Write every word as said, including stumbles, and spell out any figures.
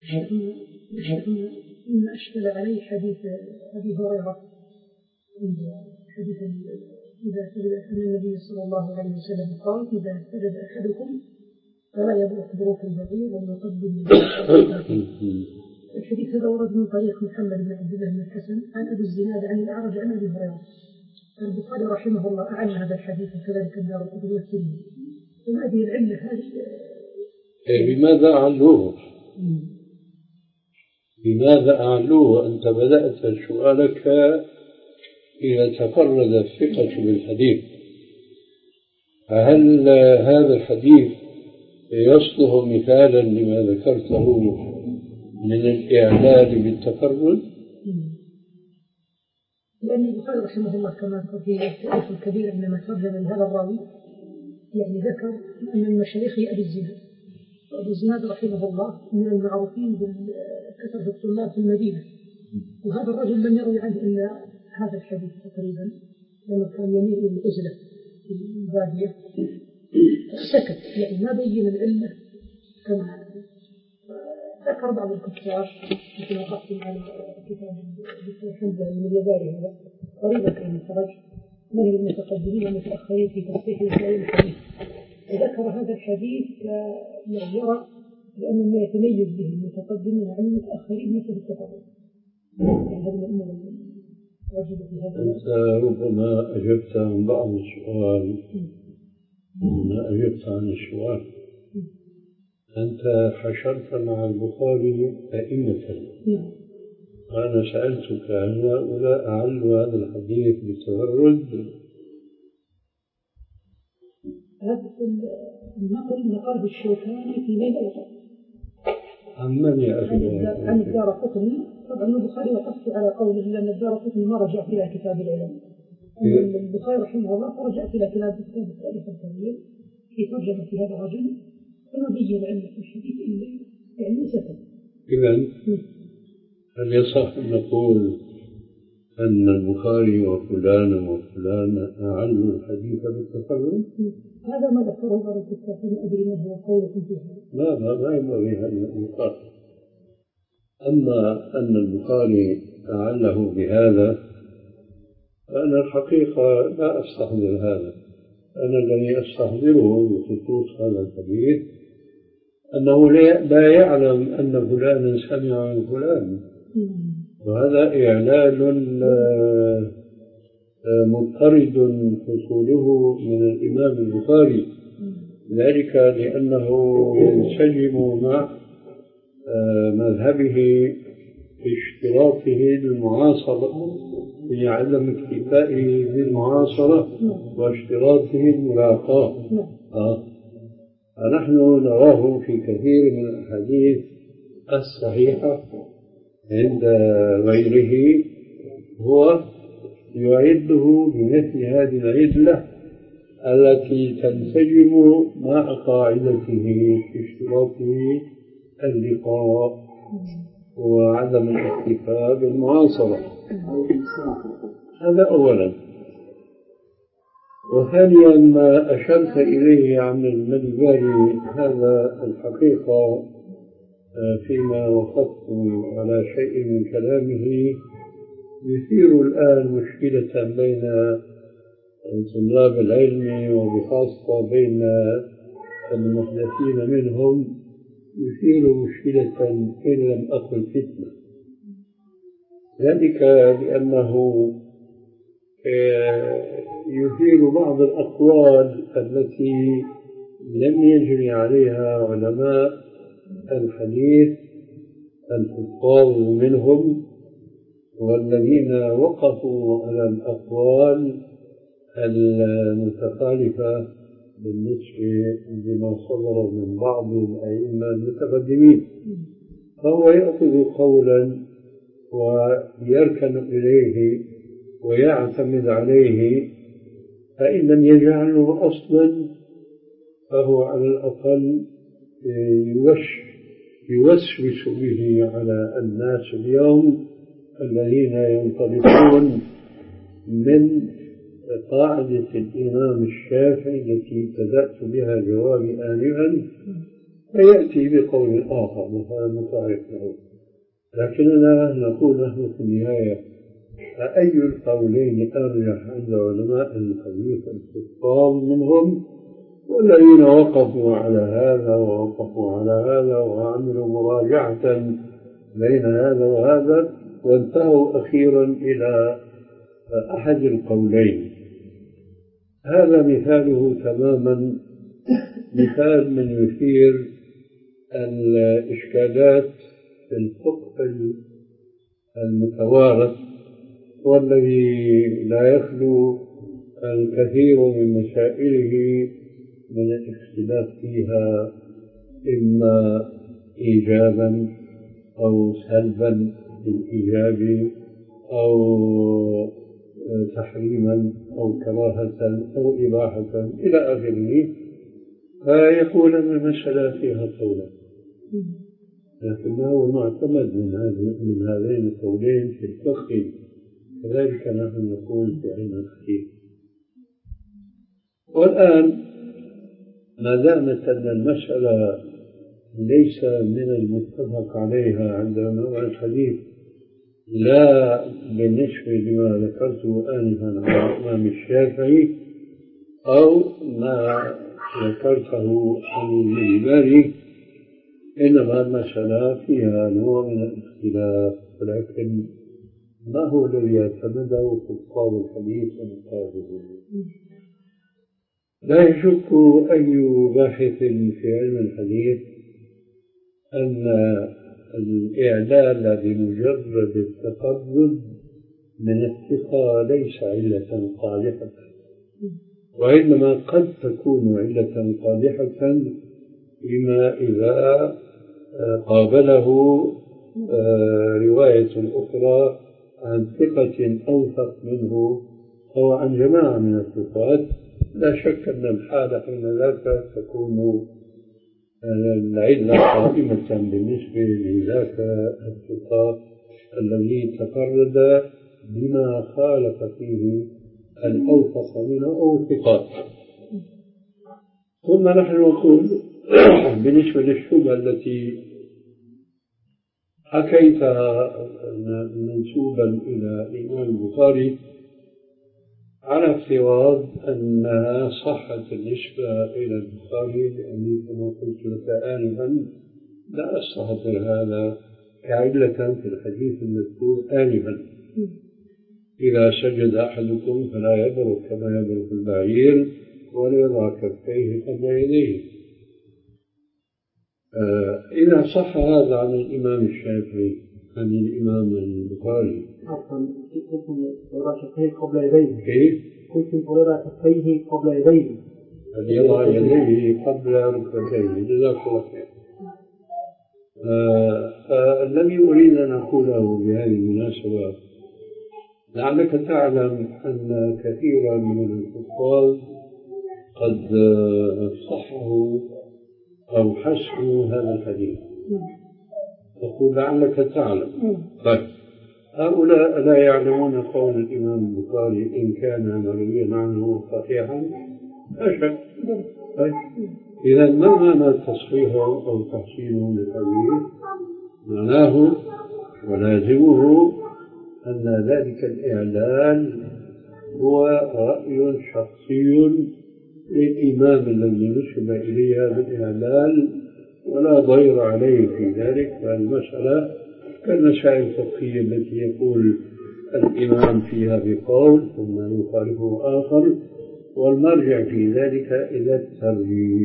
إن أشكل عليه حديث أبي هريرة حديث إذا سجد أن النبي صلى الله عليه وسلم قال إذا سجد أحدكم فلا يبرك بروك البعير وليقدم الحديث هذا ورد من طريق محمد بن عبد الله بن الحسن عن أبي الزناد عن الأعرج عن أبي هريرة. البخاري رحمه الله أعلن هذا الحديث وكذلك الدارقطني والترمذي. وهذه العلة هذه لماذا أعلوه؟ لماذا أعلوه؟ أنت بدأت سؤالك إذا تفرد الثقة بالحديث، فهل هذا الحديث يصلح مثالا لما ذكرته من الإعلال بالتفرد؟ لأن البخاري رحمه الله كما ذكر في التاريخ الكبير عندما ترجم لهذا الراوي يعني ذكر أن من مشايخه أبي الزناد، وأبي الزناد رحمه الله من المعروفين بكثرة الطلاب في المدينة، وهذا الرجل لم يروي عنه إلا هذا الحديث تقريبا لما كان يميل إلى العزلة في البادية سكت، يعني ما بين العلة كما ذكر بعض الكتاب مثل وقفتم على كتاب الدكتور حمزة المليباري هذا قريبا كان خرج من المتقدمين والمتأخرين في تصحيح مسائل الحديث، وذكر هذا الحديث كمعيرة لأنه ما يتميز به المتقدمين عن المتأخرين مثل التفرد. هذه الأمور أنت ربما أجبت عن بعض السؤال، ما أجبت عن السؤال. أنت حشرت مع البخاري أئمة، وأنا سألتك هل هؤلاء أعلوا هذا الحديث بالتفرد؟ هذا النقل نقل الشوكاني في نيل الأوطان عن من يا أخي؟ عن الدارقطني. طبعا البخاري وقفت على قوله لأن الدارقطني ما رجعت إلى كتاب العلم. البخاري رحمه الله فرجعت إلى كتاب التاريخ الكبير في ترجمة هذا الرجل فما بين علة الحديث إلا يعني سكت. إذن هل يصح أن نقول أن البخاري وفلان وفلان أعلوا الحديث بالتفرد؟ هذا ما ذكره بعض الكتاب، فما أدري ما هو قولكم في هذا. لا لا لا ينبغي أن يقال. أما أن البخاري أعله بهذا فأنا الحقيقة لا أستحضر هذا. أنا الذي أستحضره بخصوص هذا الحديث أنه لا يعلم أن فلانا سمع عن فلان، وهذا إعلال مضطرد حصوله من الإمام البخاري، ذلك لأنه ينسجم مع مذهبه في اشتراطه للمعاصرة، في عدم اكتفائه بالمعاصرة واشتراطه الملاقاة. آه. فنحن نراه في كثير من الأحاديث الصحيحة عند غيره هو يعده بمثل هذه العدة التي تنسجم مع قاعدته في اشتراطه اللقاء وعدم الاكتفاء بالمعاصرة. هذا أولا. وثانيا ما أشرت إليه عن المليباري هذا الحقيقة فيما وقفت على شيء من كلامه يثير الآن مشكلة بين طلاب العلم وبخاصة بين المحدثين منهم، يثير مشكلة إن لم أقل فتنة، ذلك لأنه يثير بعض الأقوال التي لم يجري عليها علماء الحديث الحفاظ منهم والذين وقفوا على الأقوال المتخالفة بالنسبة لما صدر من بعض الأئمة المتقدمين، فهو يأخذ قولا ويركن إليه ويعتمد عليه، فإن لم يجعله أصلا فهو على الأقل يوسوس به على الناس اليوم الذين ينطلقون من قاعدة الإمام الشافعي التي ابتدأت بها جوابي آنفا، فيأتي بقول آخر مثلا مخالف له. لكننا نقول نحن في النهاية أي القولين أرجح عند علماء الحديث الكفار منهم والذين وقفوا على هذا ووقفوا على هذا وعملوا مراجعة بين هذا وهذا وانتهوا أخيرا إلى أحد القولين. هذا مثاله تماما مثال من يثير الإشكالات في الفقه المتوارث والذي لا يخلو الكثير من مسائله من الاختلاف فيها إما إيجابا أو سلبا بالإيجاب أو تحريما أو كراهة أو إباحة إلى آخره، فيكون أن المسألة فيها قولان، لكنه معتمد من هذه من هذين القولين في الفقه. كذلك نحن نقول في علم الحديث. والآن ما دامت أن المسألة ليس من المتفق عليها عند علماء الحديث لا بالنسبة لما ذكرته آنفا عن الإمام الشافعي أو ما ذكرته عن المنبري، إنما المسألة فيها نوع من الاختلاف، ولكن ما هو الذي يعتمده كتاب الحديث ونقاده؟ لا يشك أي باحث في علم الحديث أن الإعلال بمجرد التقرب من الثقة ليس علة قادحة، وإنما قد تكون علة قادحة بما إذا قابله رواية أخرى عن ثقة أوثق منه أو عن جماعة من الثقات. لا شك أن الحالة حين ذاك تكون العلة قائمة بالنسبة لذاك الثقة الذي تفرد بما خالف فيه الأوثق منه أو الثقات. ثم نحن نقول بالنسبة للشبهة التي حكيتها منسوبا إلى الإمام البخاري على افتراض أنها صحت النسبة إلى البخاري، لأني كما قلت لك آنفا لا أستحضر هذا كعلة في الحديث المذكور آنفا: إذا سجد أحدكم فلا يبرك كما يبرك البعير وليضع كفيه قبل يديه. آه إذا صح هذا عن الإمام الشافعي عن الإمام البخاري كنتم يضع كفيه قبل يديه كيف؟ كنتم يضع كفيه قبل يديه أن يضع يديه قبل ركبتيه. جزاك الله خير. فالذي أريد أن أقوله بهذه المناسبة: لعلك تعلم أن كثيرا من الحفاظ قد صححوا أو حسنوا هذا الحديث. أقول لعلك تعلم. طيب، هؤلاء لا يعلمون قول الإمام البخاري إن كان مرويا عنه صحيحا؟ لا شك. طيب، إذا ما معنى تصحيحه أو تحسينه للحديث؟ معناه ولازمه أن ذلك الإعلان هو رأي شخصي للإمام الذي نسب إليه هذا الإعلان ولا ضير عليه في ذلك. فالمسألة كالمسائل الفقهية التي يقول الإمام فيها بقول ثم يخالفه آخر، والمرجع في ذلك إلى الترجيح.